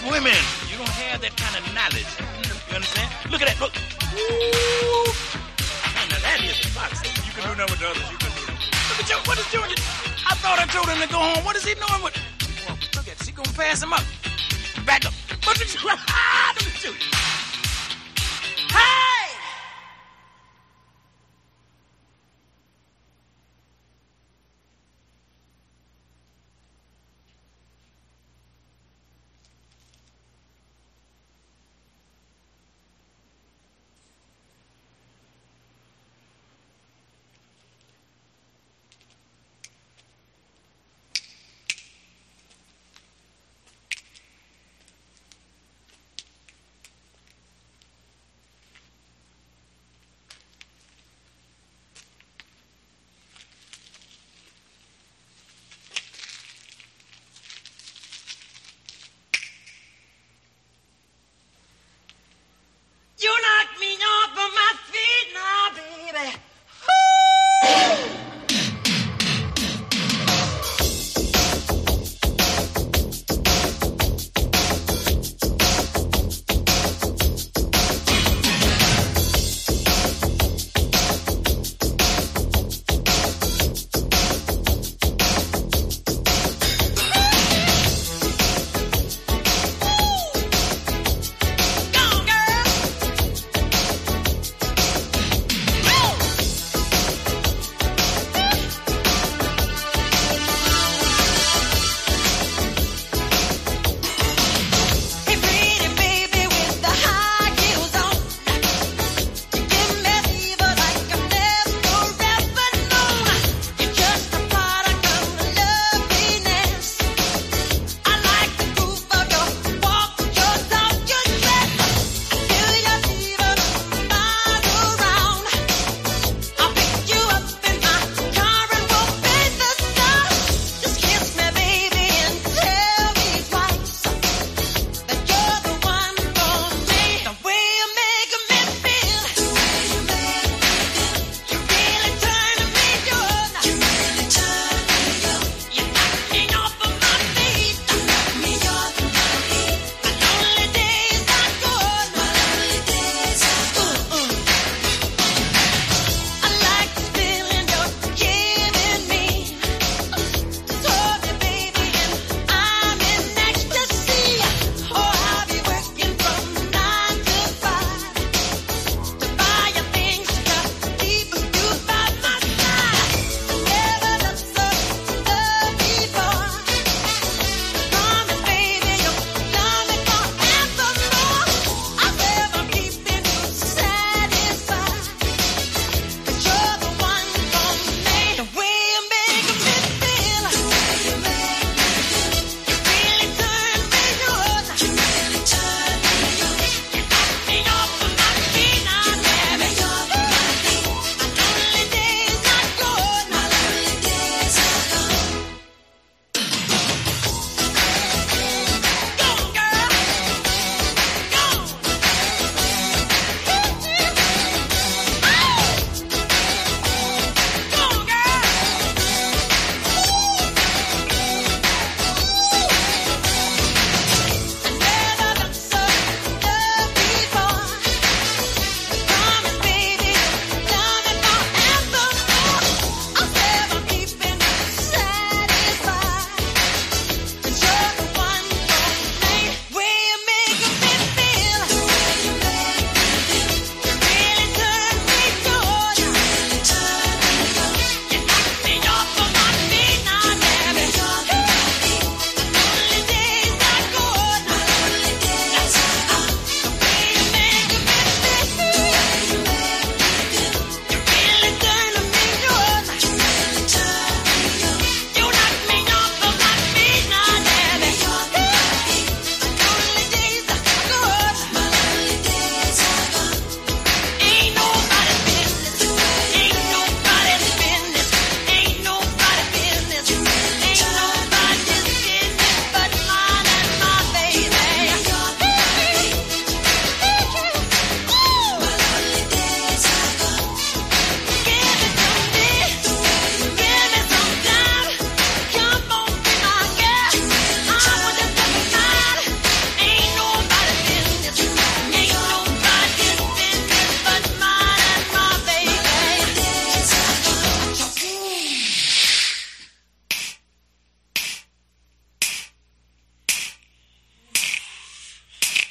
women. You don't have that kind of knowledge. You understand? Look at that. Look. Woo. Man, now that is a fox. You can do nothing with the others. You can do nothing. Look at you. What is doing? I thought I told him to go home. What is he doing with? Well, look at. She gonna pass him up. Back up. What did you? Look at you. Hey!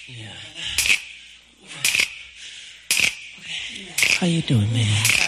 How you doing, man?